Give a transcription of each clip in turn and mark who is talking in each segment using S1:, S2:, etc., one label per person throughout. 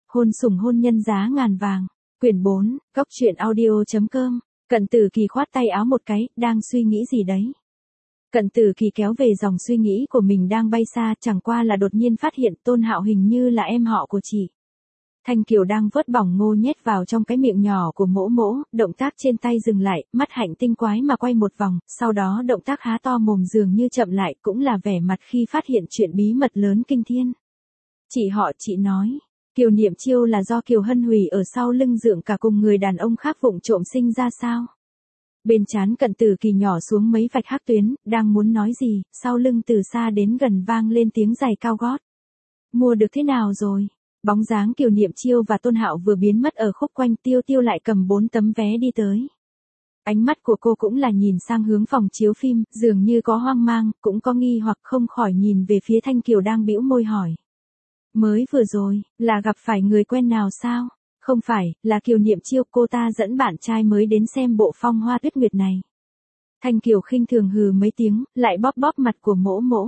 S1: Hôn sủng hôn nhân giá ngàn vàng. Quyển 4, Góc truyện audio.com. Cận Tử Kỳ khoát tay áo một cái, đang suy nghĩ gì đấy. Cận Tử Kỳ kéo về dòng suy nghĩ của mình đang bay xa, chẳng qua là đột nhiên phát hiện Tôn Hạo hình như là em họ của chị. Thanh Kiều đang vớt bỏng ngô nhét vào trong cái miệng nhỏ của mỗ mỗ, động tác trên tay dừng lại, mắt hạnh tinh quái mà quay một vòng, sau đó động tác há to mồm dường như chậm lại, cũng là vẻ mặt khi phát hiện chuyện bí mật lớn kinh thiên. Chị nói, Kiều Niệm Chiêu là do Kiều Hân Hủy ở sau lưng dượng cả cùng người đàn ông khác vụng trộm sinh ra sao? Bên trán Cận Tử Kỳ nhỏ xuống mấy vạch hắc tuyến, đang muốn nói gì, sau lưng từ xa đến gần vang lên tiếng giày cao gót. Mua được thế nào rồi? Bóng dáng Kiều Niệm Chiêu và Tôn Hạo vừa biến mất ở khúc quanh, Tiêu Tiêu lại cầm 4 tấm vé đi tới. Ánh mắt của cô cũng là nhìn sang hướng phòng chiếu phim, dường như có hoang mang, cũng có nghi hoặc, không khỏi nhìn về phía Thanh Kiều đang bĩu môi hỏi. Mới vừa rồi, là gặp phải người quen nào sao? Không phải, là Kiều Niệm Chiêu, cô ta dẫn bạn trai mới đến xem bộ Phong Hoa Tuyết Nguyệt này. Thanh Kiều khinh thường hừ mấy tiếng, lại bóp bóp mặt của mỗ mỗ.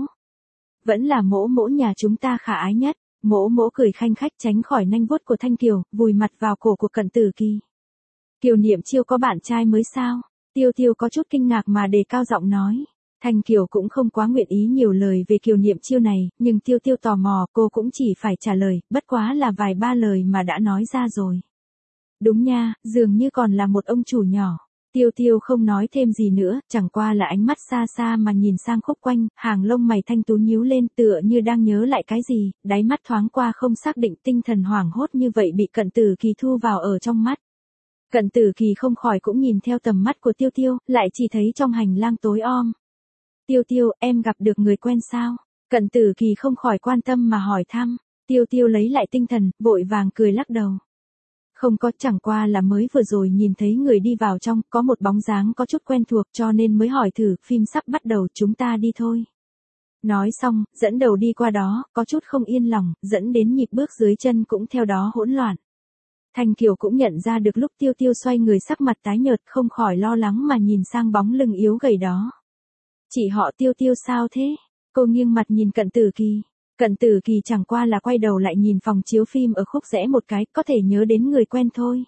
S1: Vẫn là mỗ mỗ nhà chúng ta khả ái nhất. Mỗ mỗ cười khanh khách tránh khỏi nanh vuốt của Thanh Kiều, vùi mặt vào cổ của Cận Tử Kỳ. Kiều Niệm Chiêu có bạn trai mới sao? Tiêu Tiêu có chút kinh ngạc mà đề cao giọng nói. Thanh Kiều cũng không quá nguyện ý nhiều lời về Kiều Niệm Chiêu này, nhưng Tiêu Tiêu tò mò, cô cũng chỉ phải trả lời, bất quá là vài ba lời mà đã nói ra rồi. Đúng nha, dường như còn là một ông chủ nhỏ. Tiêu Tiêu không nói thêm gì nữa, chẳng qua là ánh mắt xa xa mà nhìn sang khúc quanh, hàng lông mày thanh tú nhíu lên tựa như đang nhớ lại cái gì, đáy mắt thoáng qua không xác định, tinh thần hoảng hốt như vậy bị Cận Tử Kỳ thu vào ở trong mắt. Cận Tử Kỳ không khỏi cũng nhìn theo tầm mắt của Tiêu Tiêu, lại chỉ thấy trong hành lang tối om. Tiêu Tiêu, em gặp được người quen sao? Cận Tử Kỳ không khỏi quan tâm mà hỏi thăm. Tiêu Tiêu lấy lại tinh thần, vội vàng cười lắc đầu. Không có, chẳng qua là mới vừa rồi nhìn thấy người đi vào trong, có một bóng dáng có chút quen thuộc cho nên mới hỏi thử, phim sắp bắt đầu, chúng ta đi thôi. Nói xong, dẫn đầu đi qua đó, có chút không yên lòng, dẫn đến nhịp bước dưới chân cũng theo đó hỗn loạn. Thanh Kiều cũng nhận ra được lúc Tiêu Tiêu xoay người sắc mặt tái nhợt, không khỏi lo lắng mà nhìn sang bóng lưng yếu gầy đó. Chị họ Tiêu Tiêu sao thế? Cô nghiêng mặt nhìn Cận Tử Kỳ. Cận Tử Kỳ chẳng qua là quay đầu lại nhìn phòng chiếu phim ở khúc rẽ một cái, có thể nhớ đến người quen thôi.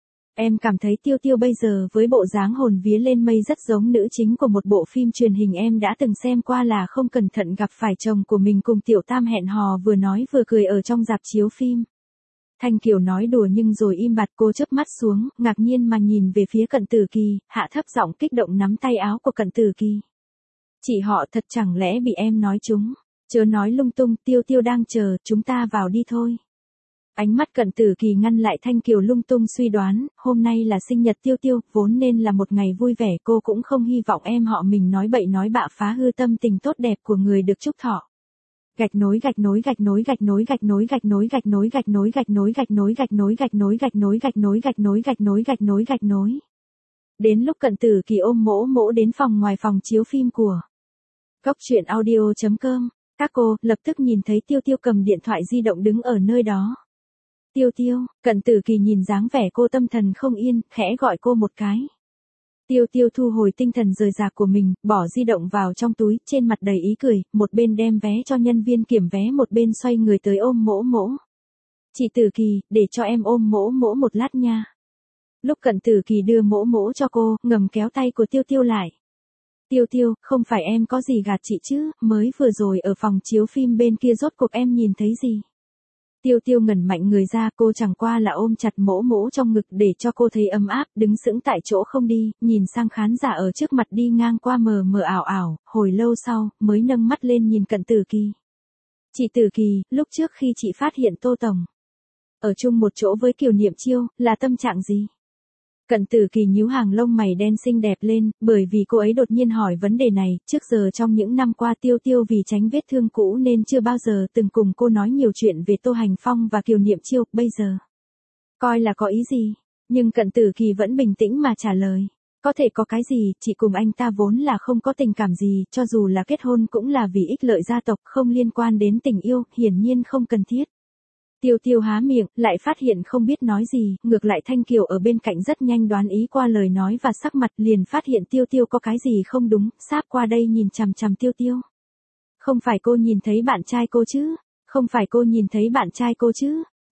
S1: Em cảm thấy Tiêu Tiêu bây giờ với bộ dáng hồn vía lên mây rất giống nữ chính của một bộ phim truyền hình em đã từng xem qua, là không cẩn thận gặp phải chồng của mình cùng Tiểu Tam hẹn hò vừa nói vừa cười ở trong rạp chiếu phim. Thanh Kiều nói đùa nhưng rồi im bặt, cô chớp mắt xuống, ngạc nhiên mà nhìn về phía Cận Tử Kỳ, hạ thấp giọng kích động nắm tay áo của Cận Tử Kỳ. Chị họ thật chẳng lẽ bị em nói trúng? Chớ nói lung tung, Tiêu Tiêu đang chờ, chúng ta vào đi thôi. Ánh mắt Cận Tử Kỳ ngăn lại Thanh Kiều lung tung suy đoán, hôm nay là sinh nhật Tiêu Tiêu, vốn nên là một ngày vui vẻ, cô cũng không hy vọng em họ mình nói bậy nói bạ phá hư tâm tình tốt đẹp của người được chúc thọ. Gạch nối gạch nối gạch nối gạch nối gạch nối gạch nối gạch nối gạch nối gạch nối gạch nối gạch nối gạch nối gạch nối gạch nối gạch nối gạch nối gạch nối gạch nối. Đến lúc Cận Tử Kỳ ôm mỗ mỗ đến phòng ngoài phòng chiếu phim của Góc truyện audio.com, các cô lập tức nhìn thấy Tiêu Tiêu cầm điện thoại di động đứng ở nơi đó. Tiêu Tiêu, Cận Tử Kỳ nhìn dáng vẻ cô tâm thần không yên, khẽ gọi cô một cái. Tiêu Tiêu thu hồi tinh thần rời rạc của mình, bỏ di động vào trong túi, trên mặt đầy ý cười, một bên đem vé cho nhân viên kiểm vé một bên xoay người tới ôm mỗ mỗ. Chị Tử Kỳ, để cho em ôm mỗ mỗ một lát nha. Lúc Cận Tử Kỳ đưa mỗ mỗ cho cô, ngầm kéo tay của Tiêu Tiêu lại. Tiêu Tiêu, không phải em có gì gạt chị chứ, mới vừa rồi ở phòng chiếu phim bên kia rốt cuộc em nhìn thấy gì? Tiêu Tiêu ngẩn mạnh người ra, cô chẳng qua là ôm chặt mỗ mỗ trong ngực để cho cô thấy ấm áp, đứng sững tại chỗ không đi, nhìn sang khán giả ở trước mặt đi ngang qua mờ mờ ảo ảo, hồi lâu sau, mới nâng mắt lên nhìn Cận Tử Kỳ. Chị Tử Kỳ, lúc trước khi chị phát hiện Tô Tổng ở chung một chỗ với Kiều Niệm Chiêu, là tâm trạng gì? Cận Tử Kỳ nhíu hàng lông mày đen xinh đẹp lên, bởi vì cô ấy đột nhiên hỏi vấn đề này, trước giờ trong những năm qua Tiêu Tiêu vì tránh vết thương cũ nên chưa bao giờ từng cùng cô nói nhiều chuyện về Tô Hành Phong và Kiều Niệm Chiêu, bây giờ coi là có ý gì, nhưng Cận Tử Kỳ vẫn bình tĩnh mà trả lời. Có thể có cái gì, chị cùng anh ta vốn là không có tình cảm gì, cho dù là kết hôn cũng là vì ích lợi gia tộc, không liên quan đến tình yêu, hiển nhiên không cần thiết. Tiêu Tiêu há miệng, lại phát hiện không biết nói gì, ngược lại Thanh Kiều ở bên cạnh rất nhanh đoán ý qua lời nói và sắc mặt, liền phát hiện Tiêu Tiêu có cái gì không đúng, sáp qua đây nhìn chằm chằm Tiêu Tiêu. Không phải cô nhìn thấy bạn trai cô chứ? Không phải cô nhìn thấy bạn trai cô chứ?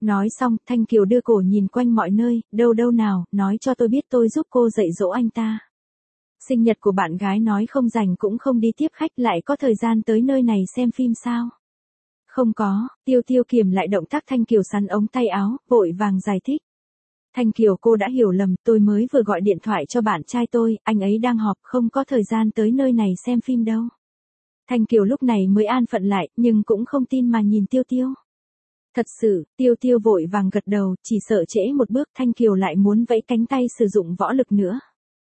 S1: Nói xong, Thanh Kiều đưa cổ nhìn quanh mọi nơi, đâu đâu nào, nói cho tôi biết tôi giúp cô dạy dỗ anh ta. Sinh nhật của bạn gái nói không rảnh cũng không đi tiếp khách, lại có thời gian tới nơi này xem phim sao? Không có, Tiêu Tiêu kiềm lại động tác Thanh Kiều sắn ống tay áo, vội vàng giải thích. Thanh Kiều, cô đã hiểu lầm, tôi mới vừa gọi điện thoại cho bạn trai tôi, anh ấy đang họp, không có thời gian tới nơi này xem phim đâu. Thanh Kiều lúc này mới an phận lại, nhưng cũng không tin mà nhìn Tiêu Tiêu. Thật sự, Tiêu Tiêu vội vàng gật đầu, chỉ sợ trễ một bước Thanh Kiều lại muốn vẫy cánh tay sử dụng võ lực nữa.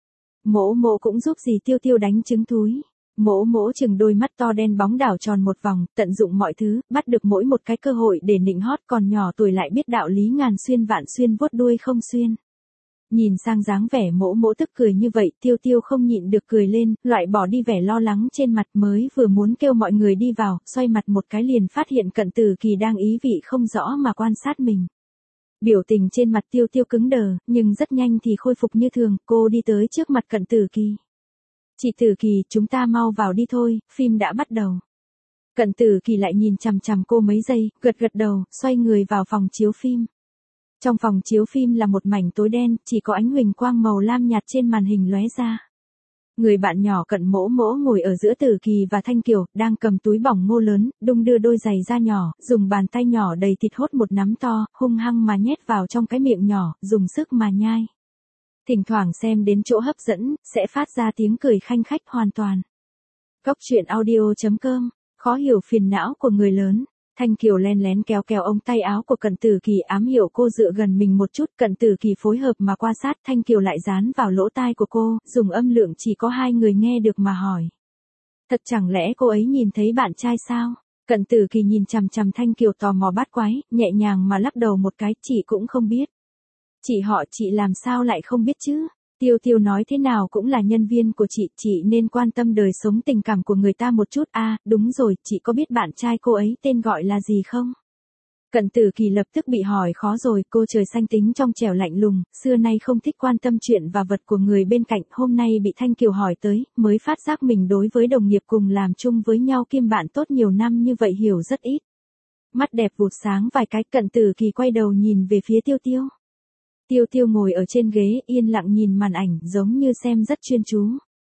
S1: Mỗ mỗ cũng giúp gì Tiêu Tiêu đánh trứng thúi. Mỗ mỗ chừng đôi mắt to đen bóng đảo tròn một vòng, tận dụng mọi thứ, bắt được mỗi một cái cơ hội để nịnh hót, còn nhỏ tuổi lại biết đạo lý ngàn xuyên vạn xuyên vuốt đuôi không xuyên. Nhìn sang dáng vẻ mỗ mỗ tức cười như vậy, Tiêu Tiêu không nhịn được cười lên, loại bỏ đi vẻ lo lắng trên mặt, mới vừa muốn kêu mọi người đi vào, xoay mặt một cái liền phát hiện Cận Tử Kỳ đang ý vị không rõ mà quan sát mình. Biểu tình trên mặt Tiêu Tiêu cứng đờ, nhưng rất nhanh thì khôi phục như thường, cô đi tới trước mặt Cận Tử Kỳ. Chị Tử Kỳ, chúng ta mau vào đi thôi, phim đã bắt đầu. Cận Tử Kỳ lại nhìn chằm chằm cô mấy giây, gật gật đầu, xoay người vào phòng chiếu phim. Trong phòng chiếu phim là một mảnh tối đen, chỉ có ánh huỳnh quang màu lam nhạt trên màn hình lóe ra. Người bạn nhỏ Cận Mỗ Mỗ ngồi ở giữa Tử Kỳ và Thanh Kiều, đang cầm túi bỏng ngô lớn, đung đưa đôi giày da nhỏ, dùng bàn tay nhỏ đầy thịt hốt một nắm to, hung hăng mà nhét vào trong cái miệng nhỏ, dùng sức mà nhai. Thỉnh thoảng xem đến chỗ hấp dẫn, sẽ phát ra tiếng cười khanh khách hoàn toàn. Góc truyện audio.com, khó hiểu phiền não của người lớn. Thanh Kiều len lén kéo kéo ống tay áo của Cận Tử Kỳ, ám hiệu cô dựa gần mình một chút. Cận Tử Kỳ phối hợp mà qua sát, Thanh Kiều lại dán vào lỗ tai của cô, dùng âm lượng chỉ có hai người nghe được mà hỏi. Thật chẳng lẽ cô ấy nhìn thấy bạn trai sao? Cận Tử Kỳ nhìn chằm chằm Thanh Kiều tò mò bắt quái, nhẹ nhàng mà lắc đầu một cái, chị cũng không biết. Chị làm sao lại không biết chứ? Tiêu Tiêu nói thế nào cũng là nhân viên của chị nên quan tâm đời sống tình cảm của người ta một chút. À, đúng rồi, chị có biết bạn trai cô ấy tên gọi là gì không? Cận Tử Kỳ lập tức bị hỏi khó rồi, cô trời xanh tính trong trẻo lạnh lùng, xưa nay không thích quan tâm chuyện và vật của người bên cạnh, hôm nay bị Thanh Kiều hỏi tới, mới phát giác mình đối với đồng nghiệp cùng làm chung với nhau kiêm bạn tốt nhiều năm như vậy hiểu rất ít. Mắt đẹp vụt sáng vài cái, Cận Tử Kỳ quay đầu nhìn về phía Tiêu Tiêu. Tiêu Tiêu ngồi ở trên ghế, yên lặng nhìn màn ảnh, giống như xem rất chuyên chú.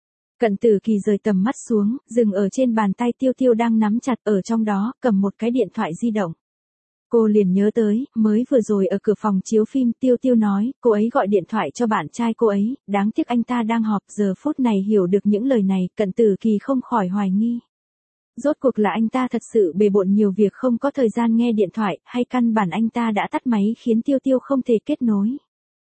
S1: Cận Tử Kỳ rời tầm mắt xuống, dừng ở trên bàn tay Tiêu Tiêu đang nắm chặt, ở trong đó, cầm một cái điện thoại di động. Cô liền nhớ tới, mới vừa rồi ở cửa phòng chiếu phim, Tiêu Tiêu nói, cô ấy gọi điện thoại cho bạn trai cô ấy, đáng tiếc anh ta đang họp, giờ phút này hiểu được những lời này, Cận Tử Kỳ không khỏi hoài nghi. Rốt cuộc là anh ta thật sự bề bộn nhiều việc không có thời gian nghe điện thoại, hay căn bản anh ta đã tắt máy khiến Tiêu Tiêu không thể kết nối.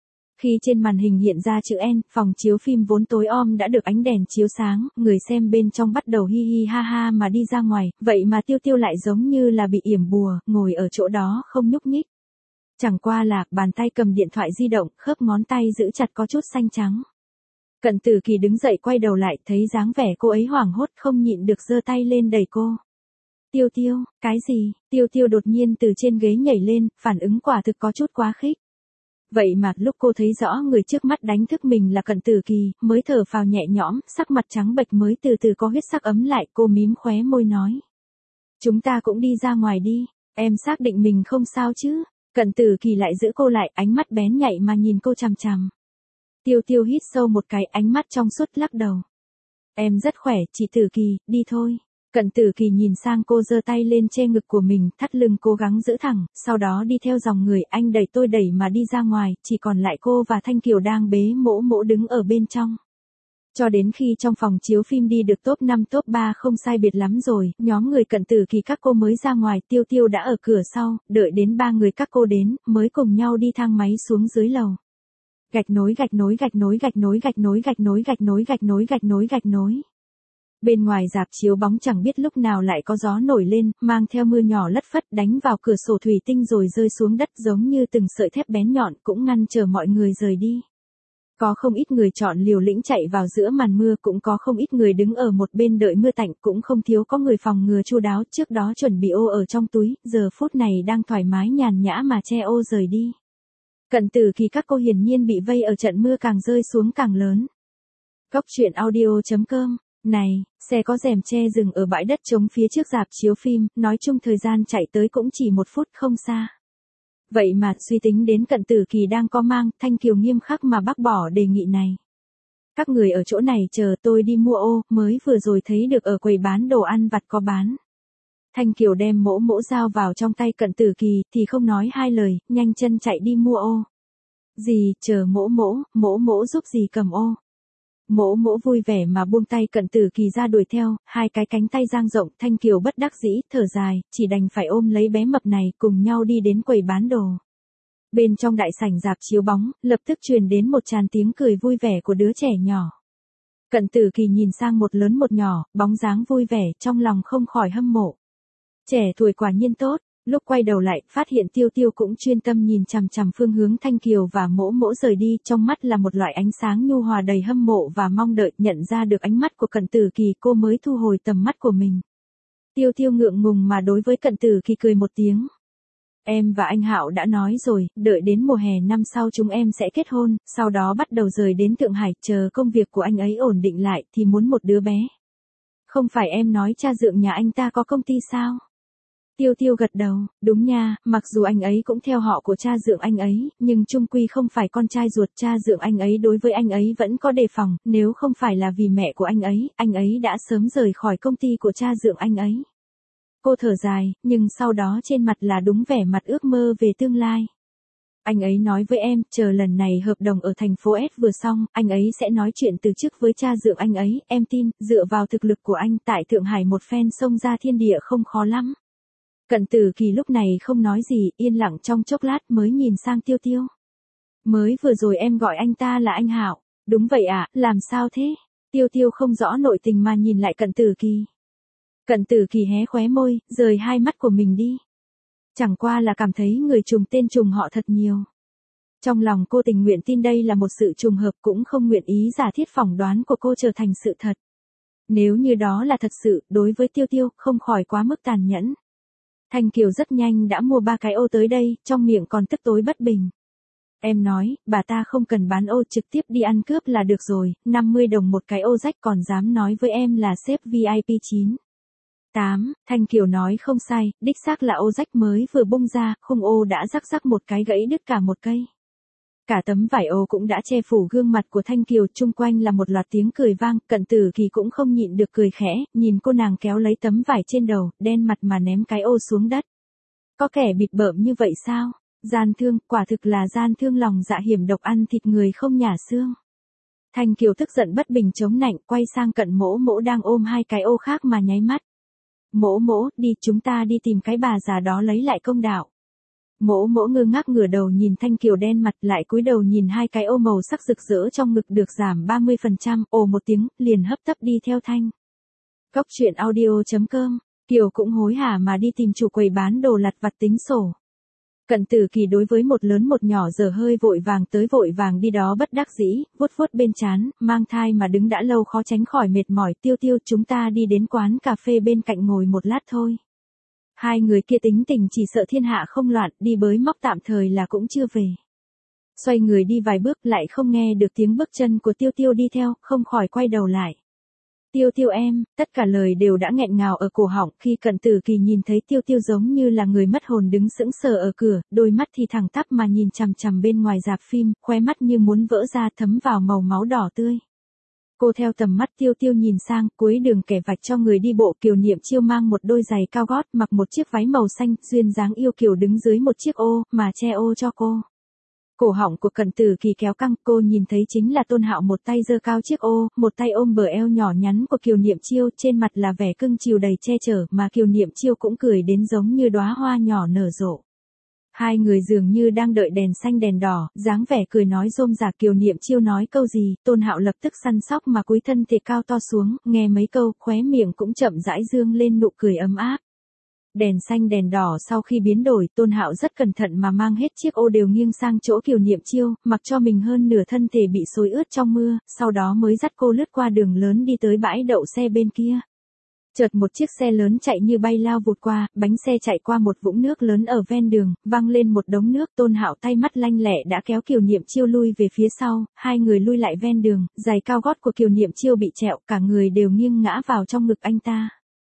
S1: Khi trên màn hình hiện ra chữ N, phòng chiếu phim vốn tối om đã được ánh đèn chiếu sáng, người xem bên trong bắt đầu hi hi ha ha mà đi ra ngoài, vậy mà Tiêu Tiêu lại giống như là bị yểm bùa, ngồi ở chỗ đó không nhúc nhích. Chẳng qua là, bàn tay cầm điện thoại di động, khớp ngón tay giữ chặt có chút xanh trắng. Cận Tử Kỳ đứng dậy quay đầu lại, thấy dáng vẻ cô ấy hoảng hốt không nhịn được giơ tay lên đẩy cô. Tiêu Tiêu, cái gì? Tiêu Tiêu đột nhiên từ trên ghế nhảy lên, phản ứng quả thực có chút quá khích. Vậy mà lúc cô thấy rõ người trước mắt đánh thức mình là Cận Tử Kỳ, mới thở phào nhẹ nhõm, sắc mặt trắng bệch mới từ từ có huyết sắc ấm lại, cô mím khóe môi nói. Chúng ta cũng đi ra ngoài đi, em xác định mình không sao chứ? Cận Tử Kỳ lại giữ cô lại, ánh mắt bén nhạy mà nhìn cô chằm chằm. Tiêu Tiêu hít sâu một cái, ánh mắt trong suốt lắc đầu. Em rất khỏe, chị Tử Kỳ, đi thôi. Cận Tử Kỳ nhìn sang cô giơ tay lên che ngực của mình, thắt lưng cố gắng giữ thẳng, sau đó đi theo dòng người, anh đẩy tôi đẩy mà đi ra ngoài, chỉ còn lại cô và Thanh Kiều đang bế Mỗ Mỗ đứng ở bên trong. Cho đến khi trong phòng chiếu phim đi được top 5 top 3 không sai biệt lắm rồi, nhóm người Cận Tử Kỳ các cô mới ra ngoài, Tiêu Tiêu đã ở cửa sau, đợi đến 3 người các cô đến, mới cùng nhau đi thang máy xuống dưới lầu. Gạch nối gạch nối gạch nối gạch nối gạch nối gạch nối gạch nối gạch nối gạch nối gạch nối. Bên ngoài rạp chiếu bóng chẳng biết lúc nào lại có gió nổi lên, mang theo mưa nhỏ lất phất đánh vào cửa sổ thủy tinh rồi rơi xuống đất giống như từng sợi thép bén nhọn, cũng ngăn chờ mọi người rời đi. Có không ít người chọn liều lĩnh chạy vào giữa màn mưa, cũng có không ít người đứng ở một bên đợi mưa tạnh, cũng không thiếu có người phòng ngừa chu đáo, trước đó chuẩn bị ô ở trong túi, giờ phút này đang thoải mái nhàn nhã mà che ô rời đi. Cận Tử Kỳ các cô hiển nhiên bị vây ở trận mưa càng rơi xuống càng lớn. Góc truyện audio.com. Này, xe có rèm che dừng ở bãi đất trống phía trước rạp chiếu phim, nói chung thời gian chạy tới cũng chỉ 1 phút không xa. Vậy mà suy tính đến Cận Tử Kỳ đang có mang, Thanh Kiều nghiêm khắc mà bác bỏ đề nghị này. Các người ở chỗ này chờ tôi đi mua ô, mới vừa rồi thấy được ở quầy bán đồ ăn vặt có bán. Thanh Kiều đem mỗ mỗ dao vào trong tay Cận Tử Kỳ thì không nói hai lời, nhanh chân chạy đi mua ô. Dì, chờ mỗ mỗ giúp dì cầm ô. Mỗ mỗ vui vẻ mà buông tay Cận Tử Kỳ ra đuổi theo, hai cái cánh tay dang rộng, Thanh Kiều bất đắc dĩ, thở dài, chỉ đành phải ôm lấy bé mập này cùng nhau đi đến quầy bán đồ. Bên trong đại sảnh rạp chiếu bóng, lập tức truyền đến một tràng tiếng cười vui vẻ của đứa trẻ nhỏ. Cận Tử Kỳ nhìn sang một lớn một nhỏ, bóng dáng vui vẻ, trong lòng không khỏi hâm mộ. Trẻ tuổi quả nhiên tốt. Lúc quay đầu lại, phát hiện Tiêu Tiêu cũng chuyên tâm nhìn chằm chằm phương hướng Thanh Kiều và mỗ mỗ rời đi, trong mắt là một loại ánh sáng nhu hòa đầy hâm mộ và mong đợi, nhận ra được ánh mắt của Cận Tử Kỳ cô mới thu hồi tầm mắt của mình. Tiêu Tiêu ngượng ngùng mà đối với Cận Tử Kỳ cười một tiếng. Em và anh Hạo đã nói rồi, đợi đến mùa hè năm sau chúng em sẽ kết hôn, sau đó bắt đầu rời đến Thượng Hải, chờ công việc của anh ấy ổn định lại thì muốn một đứa bé. Không phải em nói cha dượng nhà anh ta có công ty sao? Tiêu Tiêu gật đầu, đúng nha, mặc dù anh ấy cũng theo họ của cha dượng anh ấy, nhưng chung quy không phải con trai ruột, cha dượng anh ấy đối với anh ấy vẫn có đề phòng, nếu không phải là vì mẹ của anh ấy đã sớm rời khỏi công ty của cha dượng anh ấy. Cô thở dài, nhưng sau đó trên mặt là đúng vẻ mặt ước mơ về tương lai. Anh ấy nói với em, chờ lần này hợp đồng ở thành phố S vừa xong, anh ấy sẽ nói chuyện từ chức với cha dượng anh ấy, em tin, dựa vào thực lực của anh tại Thượng Hải một phen xông ra thiên địa không khó lắm. Cận Tử Kỳ lúc này không nói gì, yên lặng trong chốc lát mới nhìn sang Tiêu Tiêu. Mới vừa rồi em gọi anh ta là anh Hạo. Đúng vậy ạ, làm sao thế? Tiêu Tiêu không rõ nội tình mà nhìn lại Cận Tử Kỳ. Cận Tử Kỳ hé khóe môi, rời hai mắt của mình đi. Chẳng qua là cảm thấy người trùng tên trùng họ thật nhiều. Trong lòng cô tình nguyện tin đây là một sự trùng hợp, cũng không nguyện ý giả thiết phỏng đoán của cô trở thành sự thật. Nếu như đó là thật sự, đối với Tiêu Tiêu, không khỏi quá mức tàn nhẫn. Thanh Kiều rất nhanh đã mua 3 cái ô tới đây, trong miệng còn tức tối bất bình. Em nói, bà ta không cần bán ô, trực tiếp đi ăn cướp là được rồi, 50 đồng một cái ô rách, còn dám nói với em là xếp VIP 9. 8, Thanh Kiều nói không sai, đích xác là ô rách mới vừa bung ra, khung ô đã rắc một cái gãy đứt cả một cây. Cả tấm vải ô cũng đã che phủ gương mặt của Thanh Kiều, chung quanh là một loạt tiếng cười vang, Cận Tử Kỳ cũng không nhịn được cười khẽ, nhìn cô nàng kéo lấy tấm vải trên đầu, đen mặt mà ném cái ô xuống đất. Có kẻ bịt bợm như vậy sao? Gian thương, quả thực là gian thương lòng dạ hiểm độc, ăn thịt người không nhả xương. Thanh Kiều tức giận bất bình chống nạnh, quay sang Cận mỗ mỗ đang ôm 2 cái ô khác mà nháy mắt. Mỗ mỗ, đi, chúng ta đi tìm cái bà già đó lấy lại công đạo. Mỗ mỗ ngơ ngác ngửa đầu nhìn Thanh Kiều đen mặt, lại cúi đầu nhìn 2 cái ô màu sắc rực rỡ trong ngực được giảm 30%, ồ một tiếng, liền hấp tấp đi theo Thanh. Cóc truyện audio.com, Kiều cũng hối hả mà đi tìm chủ quầy bán đồ lặt vặt tính sổ. Cận Tử Kỳ đối với một lớn một nhỏ giờ hơi vội vàng tới vội vàng đi đó bất đắc dĩ, vuốt vuốt bên trán, mang thai mà đứng đã lâu khó tránh khỏi mệt mỏi. Tiêu Tiêu, chúng ta đi đến quán cà phê bên cạnh ngồi một lát thôi. Hai người kia tính tình chỉ sợ thiên hạ không loạn, đi bới móc tạm thời là cũng chưa về. Xoay người đi vài bước lại không nghe được tiếng bước chân của Tiêu Tiêu đi theo, không khỏi quay đầu lại. Tiêu Tiêu em, tất cả lời đều đã nghẹn ngào ở cổ họng, khi Cận Tử Kỳ nhìn thấy Tiêu Tiêu giống như là người mất hồn đứng sững sờ ở cửa, đôi mắt thì thẳng tắp mà nhìn chằm chằm bên ngoài rạp phim, khóe mắt như muốn vỡ ra thấm vào màu máu đỏ tươi. Cô theo tầm mắt Tiêu Tiêu nhìn sang, cuối đường kẻ vạch cho người đi bộ, Kiều Niệm Chiêu mang một đôi giày cao gót, mặc một chiếc váy màu xanh, duyên dáng yêu kiều đứng dưới một chiếc ô, mà che ô cho cô. Cổ họng của Cận Tử Kỳ kéo căng, cô nhìn thấy chính là Tôn Hạo một tay giơ cao chiếc ô, một tay ôm bờ eo nhỏ nhắn của Kiều Niệm Chiêu, trên mặt là vẻ cưng chiều đầy che chở, mà Kiều Niệm Chiêu cũng cười đến giống như đóa hoa nhỏ nở rộ. Hai người dường như đang đợi đèn xanh đèn đỏ, dáng vẻ cười nói rôm rả. Kiều Niệm Chiêu nói câu gì, Tôn Hạo lập tức săn sóc mà cúi thân thể cao to xuống, nghe mấy câu, khóe miệng cũng chậm rãi dương lên nụ cười ấm áp. Đèn xanh đèn đỏ sau khi biến đổi, Tôn Hạo rất cẩn thận mà mang hết chiếc ô đều nghiêng sang chỗ Kiều Niệm Chiêu, mặc cho mình hơn nửa thân thể bị xối ướt trong mưa, sau đó mới dắt cô lướt qua đường lớn đi tới bãi đậu xe bên kia. Chợt một chiếc xe lớn chạy như bay lao vụt qua, bánh xe chạy qua một vũng nước lớn ở ven đường, văng lên một đống nước. Tôn Hạo tay mắt lanh lẹ đã kéo Kiều Niệm Chiêu lui về phía sau, hai người lui lại ven đường, giày cao gót của Kiều Niệm Chiêu bị trẹo, cả người đều nghiêng ngã vào trong ngực anh ta.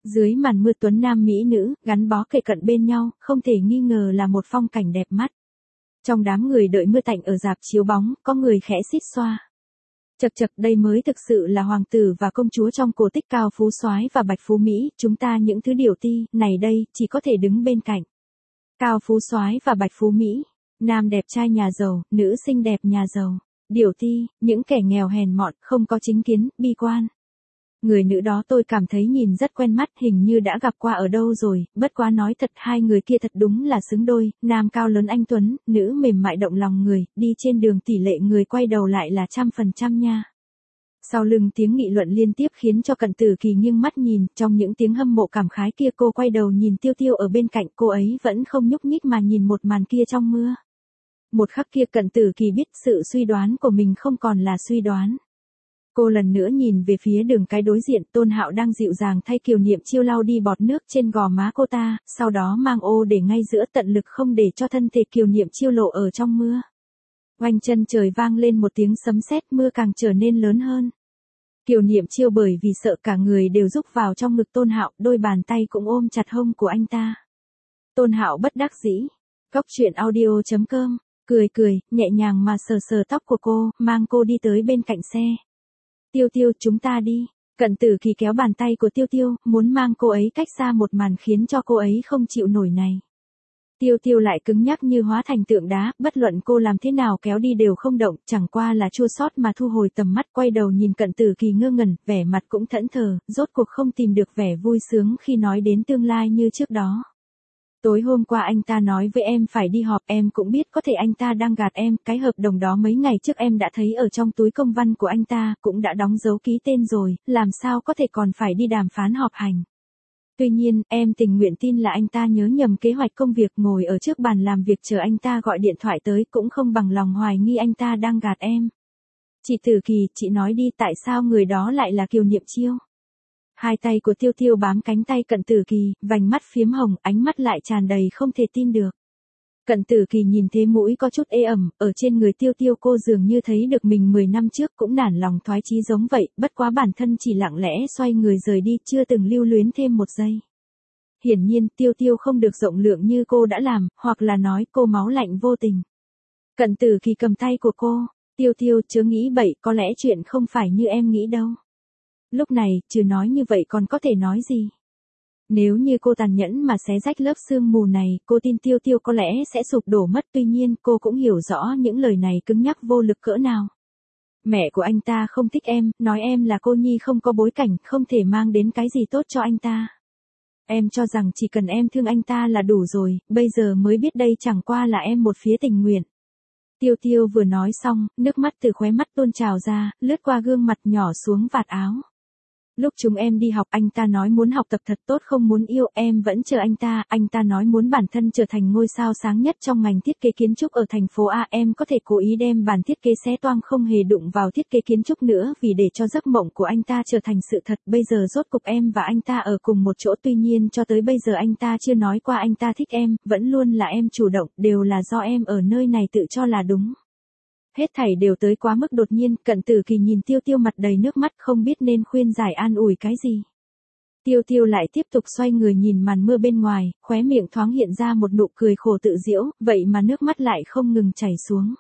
S1: Dưới màn mưa tuấn nam mỹ nữ, gắn bó kề cận bên nhau, không thể nghi ngờ là một phong cảnh đẹp mắt. Trong đám người đợi mưa tạnh ở rạp chiếu bóng, có người khẽ xít xoa. Chậc chậc, đây mới thực sự là hoàng tử và công chúa trong cổ tích Cao Phú Soái và Bạch Phú Mỹ, chúng ta những thứ điều ti, này đây, chỉ có thể đứng bên cạnh. Cao Phú Soái và Bạch Phú Mỹ, nam đẹp trai nhà giàu, nữ xinh đẹp nhà giàu. Điều ti, những kẻ nghèo hèn mọn, không có chính kiến, bi quan. Người nữ đó tôi cảm thấy nhìn rất quen mắt, hình như đã gặp qua ở đâu rồi, bất quá nói thật hai người kia thật đúng là xứng đôi, nam cao lớn anh tuấn, nữ mềm mại động lòng người, đi trên đường tỷ lệ người quay đầu lại là 100% nha. Sau lưng tiếng nghị luận liên tiếp khiến cho Cận Tử Kỳ nghiêng mắt nhìn, trong những tiếng hâm mộ cảm khái kia cô quay đầu nhìn Tiêu Tiêu ở bên cạnh, cô ấy vẫn không nhúc nhích mà nhìn một màn kia trong mưa. Một khắc kia Cận Tử Kỳ biết sự suy đoán của mình không còn là suy đoán. Cô lần nữa nhìn về phía đường cái đối diện, Tôn Hạo đang dịu dàng thay Kiều Niệm Chiêu lau đi bọt nước trên gò má cô ta, sau đó mang ô để ngay giữa, tận lực không để cho thân thể Kiều Niệm Chiêu lộ ở trong mưa. Oanh chân trời vang lên một tiếng sấm sét, mưa càng trở nên lớn hơn. Kiều Niệm Chiêu bởi vì sợ cả người đều rúc vào trong ngực Tôn Hạo, đôi bàn tay cũng ôm chặt hông của anh ta. Tôn Hạo bất đắc dĩ. Cốc.audio.com, cười, nhẹ nhàng mà sờ sờ tóc của cô, mang cô đi tới bên cạnh xe. Tiêu Tiêu, chúng ta đi. Cận Tử Kỳ kéo bàn tay của Tiêu Tiêu, muốn mang cô ấy cách xa một màn khiến cho cô ấy không chịu nổi này. Tiêu Tiêu lại cứng nhắc như hóa thành tượng đá, bất luận cô làm thế nào kéo đi đều không động, chẳng qua là chua xót mà thu hồi tầm mắt, quay đầu nhìn Cận Tử Kỳ ngơ ngẩn, vẻ mặt cũng thẫn thờ, rốt cuộc không tìm được vẻ vui sướng khi nói đến tương lai như trước đó. Tối hôm qua anh ta nói với em phải đi họp, em cũng biết có thể anh ta đang gạt em, cái hợp đồng đó mấy ngày trước em đã thấy ở trong túi công văn của anh ta, cũng đã đóng dấu ký tên rồi, làm sao có thể còn phải đi đàm phán họp hành. Tuy nhiên, em tình nguyện tin là anh ta nhớ nhầm kế hoạch công việc, ngồi ở trước bàn làm việc chờ anh ta gọi điện thoại tới, cũng không bằng lòng hoài nghi anh ta đang gạt em. Chị Tử Kỳ, chị nói đi, tại sao người đó lại là Kiều Niệm Chiêu? Hai tay của Tiêu Tiêu bám cánh tay Cận Tử Kỳ, vành mắt phiếm hồng, ánh mắt lại tràn đầy không thể tin được. Cận Tử Kỳ nhìn thế mũi có chút ê ẩm, ở trên người Tiêu Tiêu cô dường như thấy được mình 10 năm trước, cũng nản lòng thoái chí giống vậy, bất quá bản thân chỉ lặng lẽ xoay người rời đi, chưa từng lưu luyến thêm một giây. Hiển nhiên, Tiêu Tiêu không được rộng lượng như cô đã làm, hoặc là nói cô máu lạnh vô tình. Cận Tử Kỳ cầm tay của cô, Tiêu Tiêu, chớ nghĩ bậy, có lẽ chuyện không phải như em nghĩ đâu. Lúc này, trừ nói như vậy còn có thể nói gì? Nếu như cô tàn nhẫn mà xé rách lớp sương mù này, cô tin Tiêu Tiêu có lẽ sẽ sụp đổ mất, tuy nhiên cô cũng hiểu rõ những lời này cứng nhắc vô lực cỡ nào. Mẹ của anh ta không thích em, nói em là cô nhi không có bối cảnh, không thể mang đến cái gì tốt cho anh ta. Em cho rằng chỉ cần em thương anh ta là đủ rồi, bây giờ mới biết đây chẳng qua là em một phía tình nguyện. Tiêu Tiêu vừa nói xong, nước mắt từ khóe mắt tuôn trào ra, lướt qua gương mặt nhỏ xuống vạt áo. Lúc chúng em đi học anh ta nói muốn học tập thật tốt không muốn yêu, em vẫn chờ anh ta nói muốn bản thân trở thành ngôi sao sáng nhất trong ngành thiết kế kiến trúc ở thành phố A, em có thể cố ý đem bản thiết kế xé toang không hề đụng vào thiết kế kiến trúc nữa vì để cho giấc mộng của anh ta trở thành sự thật, bây giờ rốt cục em và anh ta ở cùng một chỗ, tuy nhiên cho tới bây giờ anh ta chưa nói qua anh ta thích em, vẫn luôn là em chủ động, đều là do em ở nơi này tự cho là đúng. Hết thảy đều tới quá mức đột nhiên, Cận Tử Kỳ nhìn Tiêu Tiêu mặt đầy nước mắt không biết nên khuyên giải an ủi cái gì. Tiêu Tiêu lại tiếp tục xoay người nhìn màn mưa bên ngoài, khóe miệng thoáng hiện ra một nụ cười khổ tự giễu, vậy mà nước mắt lại không ngừng chảy xuống.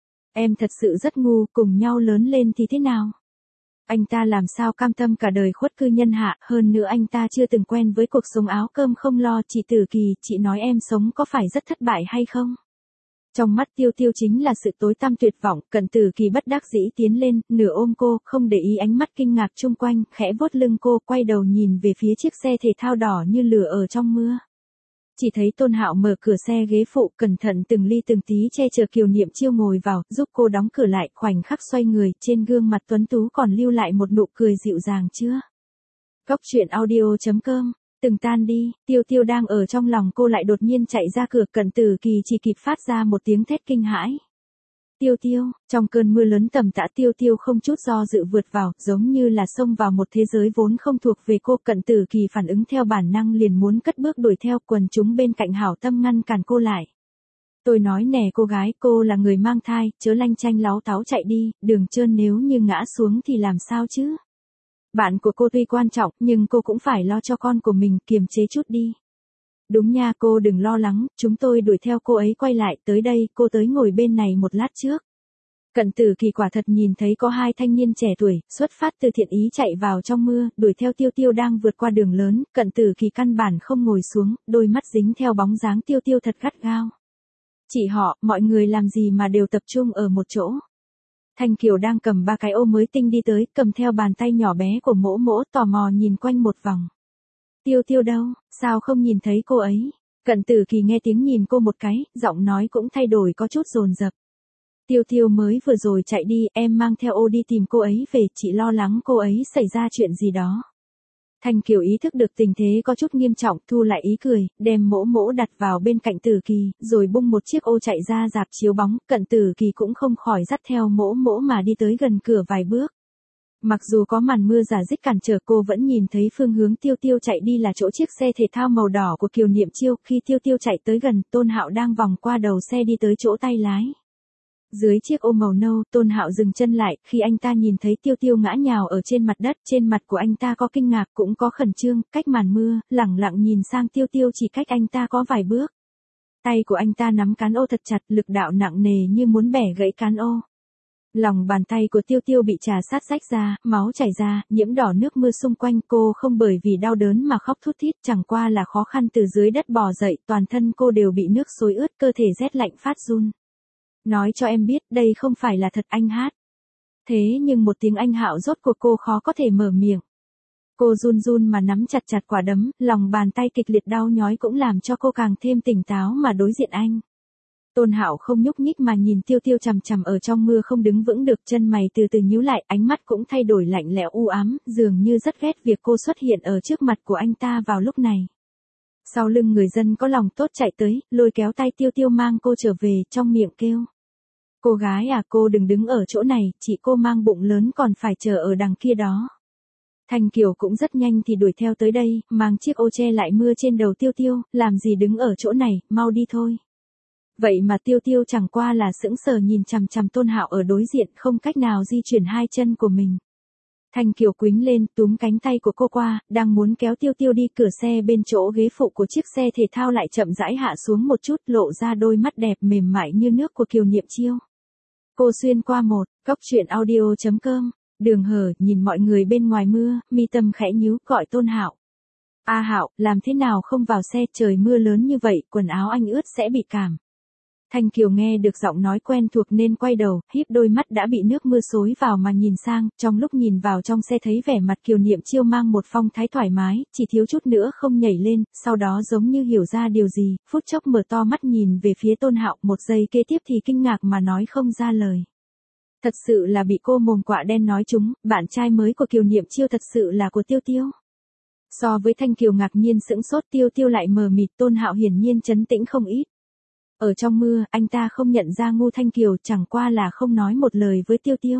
S1: Em thật sự rất ngu, cùng nhau lớn lên thì thế nào? Anh ta làm sao cam tâm cả đời khuất cư nhân hạ, hơn nữa anh ta chưa từng quen với cuộc sống áo cơm không lo, chị Tử Kỳ, chị nói em sống có phải rất thất bại hay không? Trong mắt Tiêu Tiêu chính là sự tối tăm tuyệt vọng, Cận Tử Kỳ bất đắc dĩ tiến lên, nửa ôm cô, không để ý ánh mắt kinh ngạc chung quanh, khẽ vuốt lưng cô, quay đầu nhìn về phía chiếc xe thể thao đỏ như lửa ở trong mưa. Chỉ thấy Tôn Hạo mở cửa xe ghế phụ, cẩn thận từng ly từng tí che chở Kiều Niệm Chiêu ngồi vào, giúp cô đóng cửa lại, khoảnh khắc xoay người, trên gương mặt tuấn tú còn lưu lại một nụ cười dịu dàng chưa. Cốc.audio.com, từng tan đi, Tiêu Tiêu đang ở trong lòng cô lại đột nhiên chạy ra cửa, Cận Tử Kỳ chỉ kịp phát ra một tiếng thét kinh hãi. Tiêu Tiêu, trong cơn mưa lớn tầm tã Tiêu Tiêu không chút do dự vượt vào, giống như là xông vào một thế giới vốn không thuộc về cô, Cận Tử Kỳ phản ứng theo bản năng liền muốn cất bước đuổi theo, quần chúng bên cạnh hảo tâm ngăn cản cô lại. Tôi nói nè cô gái, cô là người mang thai, chớ lanh chanh láu táu chạy đi, đường trơn nếu như ngã xuống thì làm sao chứ? Bạn của cô tuy quan trọng, nhưng cô cũng phải lo cho con của mình, kiềm chế chút đi. Đúng nha, cô đừng lo lắng, chúng tôi đuổi theo cô ấy quay lại, tới đây, cô tới ngồi bên này một lát trước. Cận Tử Kỳ quả thật nhìn thấy có hai thanh niên trẻ tuổi, xuất phát từ thiện ý chạy vào trong mưa, đuổi theo Tiêu Tiêu đang vượt qua đường lớn, Cận Tử Kỳ căn bản không ngồi xuống, đôi mắt dính theo bóng dáng Tiêu Tiêu thật gắt gao. Chị họ, mọi người làm gì mà đều tập trung ở một chỗ. Thanh Kiều đang cầm 3 cái ô mới tinh đi tới, cầm theo bàn tay nhỏ bé của Mỗ Mỗ, tò mò nhìn quanh một vòng. Tiêu Tiêu đâu, sao không nhìn thấy cô ấy? Cận Tử Kỳ nghe tiếng nhìn cô một cái, giọng nói cũng thay đổi có chút dồn dập. Tiêu Tiêu mới vừa rồi chạy đi, em mang theo ô đi tìm cô ấy về, chị lo lắng cô ấy xảy ra chuyện gì đó. Thanh Kiều ý thức được tình thế có chút nghiêm trọng, thu lại ý cười, đem Mỗ Mỗ đặt vào bên cạnh Tử Kỳ, rồi bung một chiếc ô chạy ra rạp chiếu bóng, Cận Tử Kỳ cũng không khỏi dắt theo Mỗ Mỗ mà đi tới gần cửa vài bước. Mặc dù có màn mưa rả rích cản trở, cô vẫn nhìn thấy phương hướng Tiêu Tiêu chạy đi là chỗ chiếc xe thể thao màu đỏ của Kiều Niệm Chiêu, khi Tiêu Tiêu chạy tới gần, Tôn Hạo đang vòng qua đầu xe đi tới chỗ tay lái. Dưới chiếc ô màu nâu, Tôn Hạo dừng chân lại, khi anh ta nhìn thấy Tiêu Tiêu ngã nhào ở trên mặt đất, trên mặt của anh ta có kinh ngạc cũng có khẩn trương, cách màn mưa, lẳng lặng nhìn sang Tiêu Tiêu chỉ cách anh ta có vài bước. Tay của anh ta nắm cán ô thật chặt, lực đạo nặng nề như muốn bẻ gãy cán ô. Lòng bàn tay của Tiêu Tiêu bị trà sát rách ra, máu chảy ra, nhiễm đỏ nước mưa xung quanh, cô không bởi vì đau đớn mà khóc thút thít, chẳng qua là khó khăn từ dưới đất bò dậy, toàn thân cô đều bị nước xối ướt, cơ thể rét lạnh phát run. Nói cho em biết, đây không phải là thật, anh hát. Thế nhưng một tiếng anh Hạo rốt cuộc cô khó có thể mở miệng. Cô run run mà nắm chặt chặt quả đấm, lòng bàn tay kịch liệt đau nhói cũng làm cho cô càng thêm tỉnh táo mà đối diện anh. Tôn Hạo không nhúc nhích mà nhìn Tiêu Tiêu chằm chằm ở trong mưa không đứng vững được, chân mày từ từ nhíu lại, ánh mắt cũng thay đổi lạnh lẽo u ám, dường như rất ghét việc cô xuất hiện ở trước mặt của anh ta vào lúc này. Sau lưng người dân có lòng tốt chạy tới, lôi kéo tay Tiêu Tiêu mang cô trở về, trong miệng kêu. Cô gái à, cô đừng đứng ở chỗ này, chị cô mang bụng lớn còn phải chờ ở đằng kia đó. Thanh Kiều cũng rất nhanh thì đuổi theo tới đây, mang chiếc ô che lại mưa trên đầu Tiêu Tiêu, làm gì đứng ở chỗ này, mau đi thôi. Vậy mà Tiêu Tiêu chẳng qua là sững sờ nhìn chằm chằm Tôn Hạo ở đối diện, không cách nào di chuyển hai chân của mình. Thanh Kiều quýnh lên, túm cánh tay của cô qua, đang muốn kéo Tiêu Tiêu đi, cửa xe bên chỗ ghế phụ của chiếc xe thể thao lại chậm rãi hạ xuống một chút, lộ ra đôi mắt đẹp mềm mại như nước của Kiều Niệm Chiêu. Cô xuyên qua một, góc truyện audio.com, đường hở, nhìn mọi người bên ngoài mưa, mi tâm khẽ nhíu, gọi Tôn Hạo. A Hạo, làm thế nào không vào xe, trời mưa lớn như vậy, quần áo anh ướt sẽ bị cảm. Thanh Kiều nghe được giọng nói quen thuộc nên quay đầu, híp đôi mắt đã bị nước mưa xối vào mà nhìn sang, trong lúc nhìn vào trong xe thấy vẻ mặt Kiều Niệm Chiêu mang một phong thái thoải mái, chỉ thiếu chút nữa không nhảy lên, sau đó giống như hiểu ra điều gì, phút chốc mở to mắt nhìn về phía Tôn Hạo, một giây kế tiếp thì kinh ngạc mà nói không ra lời. Thật sự là bị cô mồm quạ đen nói trúng, bạn trai mới của Kiều Niệm Chiêu thật sự là của Tiêu Tiêu. So với Thanh Kiều ngạc nhiên sững sốt, Tiêu Tiêu lại mờ mịt, Tôn Hạo hiển nhiên trấn tĩnh không ít. Ở trong mưa, anh ta không nhận ra ngu Thanh Kiều, chẳng qua là không nói một lời với Tiêu Tiêu.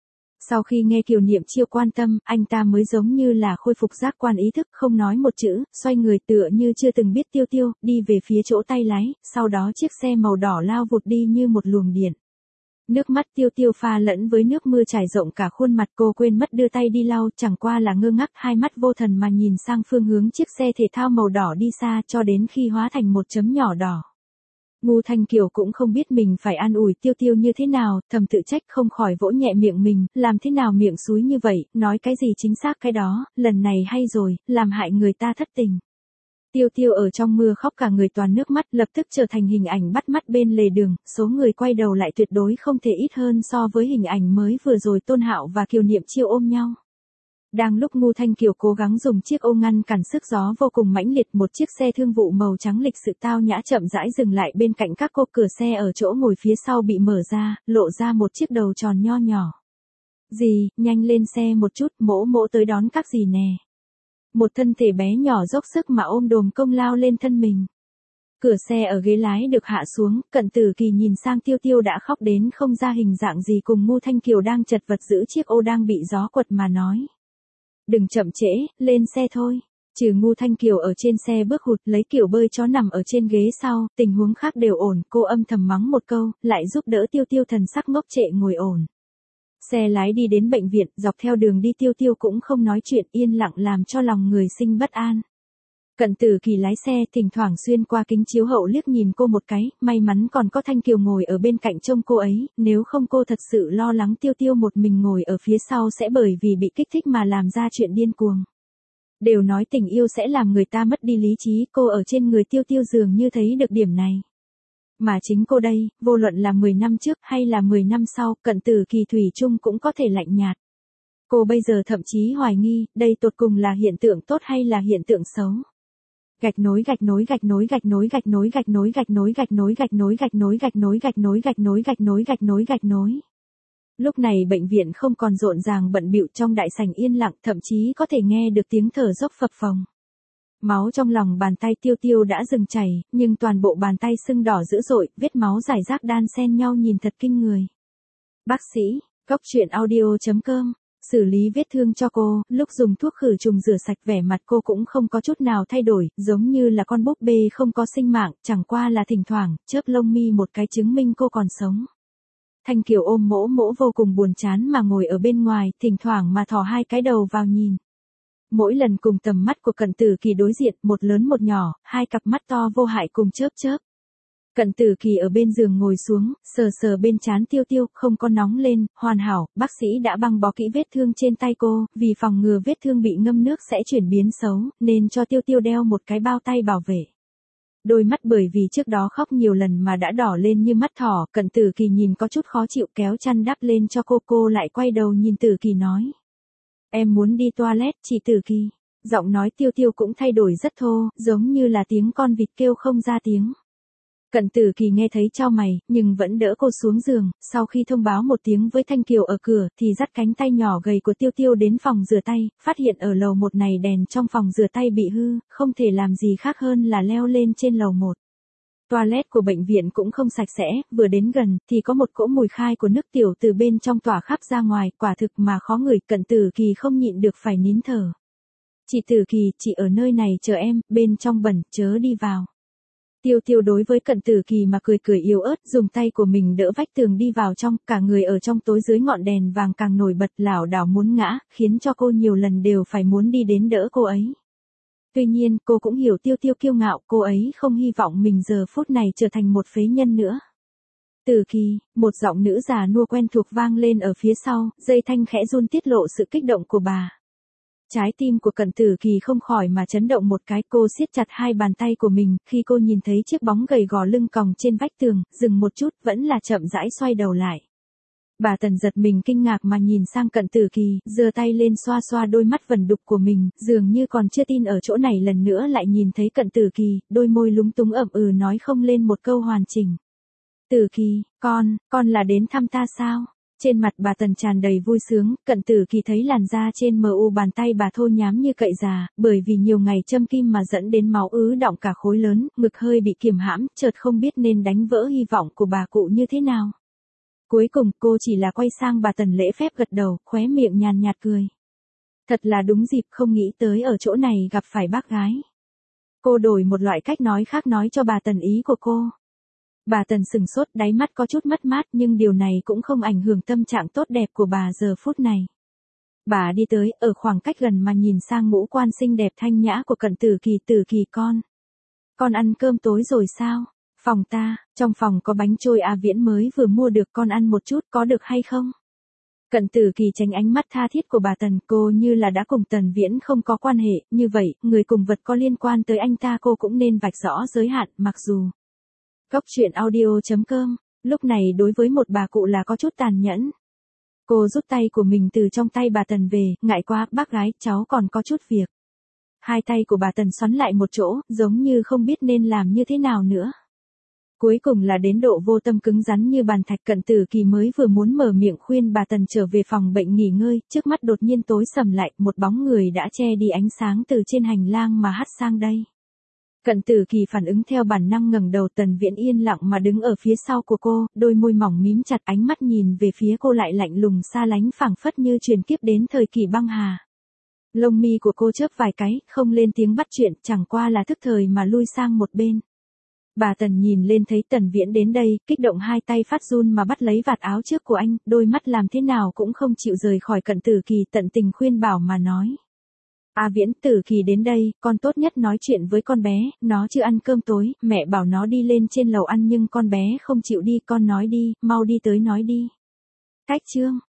S1: Sau khi nghe Kiều Niệm Chiêu quan tâm, anh ta mới giống như là khôi phục giác quan ý thức, không nói một chữ, xoay người tựa như chưa từng biết Tiêu Tiêu, đi về phía chỗ tay lái, sau đó chiếc xe màu đỏ lao vụt đi như một luồng điện. Nước mắt Tiêu Tiêu pha lẫn với nước mưa trải rộng cả khuôn mặt, cô quên mất đưa tay đi lau, chẳng qua là ngơ ngác, hai mắt vô thần mà nhìn sang phương hướng chiếc xe thể thao màu đỏ đi xa, cho đến khi hóa thành một chấm nhỏ đỏ. Ngu Thanh Kiều cũng không biết mình phải an ủi Tiêu Tiêu như thế nào, thầm tự trách, không khỏi vỗ nhẹ miệng mình, làm thế nào miệng xúi như vậy, nói cái gì chính xác cái đó, lần này hay rồi, làm hại người ta thất tình. Tiêu Tiêu ở trong mưa khóc cả người toàn nước mắt, lập tức trở thành hình ảnh bắt mắt bên lề đường, số người quay đầu lại tuyệt đối không thể ít hơn so với hình ảnh mới vừa rồi Tôn Hạo và Kiều Niệm Chiêu ôm nhau. Đang lúc ngu Thanh Kiều cố gắng dùng chiếc ô ngăn cản sức gió vô cùng mãnh liệt, một chiếc xe thương vụ màu trắng lịch sự tao nhã chậm rãi dừng lại bên cạnh các cô, cửa xe ở chỗ ngồi phía sau bị mở ra, lộ ra một chiếc đầu tròn nho nhỏ. Gì, nhanh lên xe một chút, Mỗ Mỗ tới đón các dì nè. Một thân thể bé nhỏ dốc sức mà ôm đồm công lao lên thân mình. Cửa xe ở ghế lái được hạ xuống, Cận Tử Kỳ nhìn sang Tiêu Tiêu đã khóc đến không ra hình dạng gì cùng ngu Thanh Kiều đang chật vật giữ chiếc ô đang bị gió quật mà nói. Đừng chậm trễ, lên xe thôi. Trừ ngu Thanh Kiều ở trên xe bước hụt, lấy kiểu bơi chó nằm ở trên ghế sau, tình huống khác đều ổn, cô âm thầm mắng một câu, lại giúp đỡ Tiêu Tiêu thần sắc ngốc trệ ngồi ổn. Xe lái đi đến bệnh viện, dọc theo đường đi Tiêu Tiêu cũng không nói chuyện, yên lặng làm cho lòng người sinh bất an. Cận Tử Kỳ lái xe, thỉnh thoảng xuyên qua kính chiếu hậu liếc nhìn cô một cái, may mắn còn có Thanh Kiều ngồi ở bên cạnh trông cô ấy, nếu không cô thật sự lo lắng Tiêu Tiêu một mình ngồi ở phía sau sẽ bởi vì bị kích thích mà làm ra chuyện điên cuồng. Đều nói tình yêu sẽ làm người ta mất đi lý trí, cô ở trên người Tiêu Tiêu dường như thấy được điểm này. Mà chính cô đây, vô luận là 10 năm trước hay là 10 năm sau, Cận Tử Kỳ thủy chung cũng có thể lạnh nhạt. Cô bây giờ thậm chí hoài nghi, đây tột cùng là hiện tượng tốt hay là hiện tượng xấu. Gạch nối gạch nối gạch nối gạch nối gạch nối gạch nối gạch nối gạch nối gạch nối gạch nối gạch nối gạch nối gạch nối gạch nối gạch nối gạch nối. Lúc này bệnh viện không còn rộn ràng bận bịu, trong đại sảnh yên lặng, thậm chí có thể nghe được tiếng thở dốc phập phồng. Máu trong lòng bàn tay Tiêu Tiêu đã dừng chảy, nhưng toàn bộ bàn tay sưng đỏ dữ dội, vết máu rải rác đan xen nhau nhìn thật kinh người. Bác sĩ, Goctruyện.audio.com xử lý vết thương cho cô, lúc dùng thuốc khử trùng rửa sạch vẻ mặt cô cũng không có chút nào thay đổi, giống như là con búp bê không có sinh mạng, chẳng qua là thỉnh thoảng, chớp lông mi một cái chứng minh cô còn sống. Thanh Kiều ôm Mỗ Mỗ vô cùng buồn chán mà ngồi ở bên ngoài, thỉnh thoảng mà thò hai cái đầu vào nhìn. Mỗi lần cùng tầm mắt của Cận Tử Kỳ đối diện, một lớn một nhỏ, hai cặp mắt to vô hại cùng chớp chớp. Cận Tử Kỳ ở bên giường ngồi xuống, sờ sờ bên trán Tiêu Tiêu, không có nóng lên, hoàn hảo, bác sĩ đã băng bó kỹ vết thương trên tay cô, vì phòng ngừa vết thương bị ngâm nước sẽ chuyển biến xấu, nên cho Tiêu Tiêu đeo một cái bao tay bảo vệ. Đôi mắt bởi vì trước đó khóc nhiều lần mà đã đỏ lên như mắt thỏ, Cận Tử Kỳ nhìn có chút khó chịu kéo chăn đắp lên cho cô lại quay đầu nhìn Tử Kỳ nói. Em muốn đi toilet, chị Tử Kỳ. Giọng nói Tiêu Tiêu cũng thay đổi rất thô, giống như là tiếng con vịt kêu không ra tiếng. Cận Tử Kỳ nghe thấy chau mày, nhưng vẫn đỡ cô xuống giường, sau khi thông báo một tiếng với Thanh Kiều ở cửa, thì dắt cánh tay nhỏ gầy của Tiêu Tiêu đến phòng rửa tay, phát hiện ở lầu 1 này đèn trong phòng rửa tay bị hư, không thể làm gì khác hơn là leo lên trên lầu 1. Toilet của bệnh viện cũng không sạch sẽ, vừa đến gần, thì có một cỗ mùi khai của nước tiểu từ bên trong tỏa khắp ra ngoài, quả thực mà khó ngửi, Cận Tử Kỳ không nhịn được phải nín thở. Chị Tử Kỳ, chị ở nơi này chờ em, bên trong bẩn, chớ đi vào. Tiêu Tiêu đối với Cận Tử Kỳ mà cười cười yếu ớt, dùng tay của mình đỡ vách tường đi vào trong, cả người ở trong tối dưới ngọn đèn vàng càng nổi bật, lảo đảo muốn ngã, khiến cho cô nhiều lần đều phải muốn đi đến đỡ cô ấy. Tuy nhiên, cô cũng hiểu Tiêu Tiêu kiêu ngạo, cô ấy không hy vọng mình giờ phút này trở thành một phế nhân nữa. Tử Kỳ, một giọng nữ già nua quen thuộc vang lên ở phía sau, dây thanh khẽ run tiết lộ sự kích động của bà. Trái tim của Cận Tử Kỳ không khỏi mà chấn động một cái, cô siết chặt hai bàn tay của mình, khi cô nhìn thấy chiếc bóng gầy gò lưng còng trên vách tường, dừng một chút, vẫn là chậm rãi xoay đầu lại. Bà Tần giật mình kinh ngạc mà nhìn sang Cận Tử Kỳ, giơ tay lên xoa xoa đôi mắt vẩn đục của mình, dường như còn chưa tin ở chỗ này lần nữa lại nhìn thấy Cận Tử Kỳ, đôi môi lúng túng ậm ừ nói không lên một câu hoàn chỉnh. Tử Kỳ, con là đến thăm ta sao? Trên mặt bà Tần tràn đầy vui sướng, Cận Tử Kỳ thấy làn da trên mu bàn tay bà thô nhám như cậy già, bởi vì nhiều ngày châm kim mà dẫn đến máu ứ đọng cả khối lớn, ngực hơi bị kiềm hãm, chợt không biết nên đánh vỡ hy vọng của bà cụ như thế nào. Cuối cùng cô chỉ là quay sang bà Tần lễ phép gật đầu, khóe miệng nhàn nhạt cười. Thật là đúng dịp, không nghĩ tới ở chỗ này gặp phải bác gái. Cô đổi một loại cách nói khác nói cho bà Tần ý của cô. Bà Tần sừng sốt, đáy mắt có chút mất mát, nhưng điều này cũng không ảnh hưởng tâm trạng tốt đẹp của bà giờ phút này. Bà đi tới, ở khoảng cách gần mà nhìn sang ngũ quan xinh đẹp thanh nhã của Cận Tử Kỳ. Tử Kỳ con ăn cơm tối rồi sao? Phòng ta, trong phòng có bánh trôi A Viễn mới vừa mua được, con ăn một chút có được hay không? Cận Tử Kỳ tránh ánh mắt tha thiết của bà Tần, cô như là đã cùng Tần Viễn không có quan hệ, như vậy, người cùng vật có liên quan tới anh ta cô cũng nên vạch rõ giới hạn, mặc dù. Goctruyện.audio.com, lúc này đối với một bà cụ là có chút tàn nhẫn. Cô rút tay của mình từ trong tay bà Tần về, ngại quá, bác gái, cháu còn có chút việc. Hai tay của bà Tần xoắn lại một chỗ, giống như không biết nên làm như thế nào nữa. Cuối cùng là đến độ vô tâm cứng rắn như bàn thạch. Cận Tử Kỳ mới vừa muốn mở miệng khuyên bà Tần trở về phòng bệnh nghỉ ngơi, trước mắt đột nhiên tối sầm lại, một bóng người đã che đi ánh sáng từ trên hành lang mà hắt sang đây. Cận Tử Kỳ phản ứng theo bản năng ngẩng đầu, Tần Viễn yên lặng mà đứng ở phía sau của cô, đôi môi mỏng mím chặt, ánh mắt nhìn về phía cô lại lạnh lùng xa lánh, phảng phất như truyền kiếp đến thời kỳ băng hà. Lông mi của cô chớp vài cái, không lên tiếng bắt chuyện, chẳng qua là thức thời mà lui sang một bên. Bà Tần nhìn lên thấy Tần Viễn đến đây, kích động hai tay phát run mà bắt lấy vạt áo trước của anh, đôi mắt làm thế nào cũng không chịu rời khỏi Cận Tử Kỳ, tận tình khuyên bảo mà nói. A Viễn, Tử Kỳ đến đây, con tốt nhất nói chuyện với con bé, nó chưa ăn cơm tối, mẹ bảo nó đi lên trên lầu ăn nhưng con bé không chịu đi, con nói đi, mau đi tới nói đi. Cách chương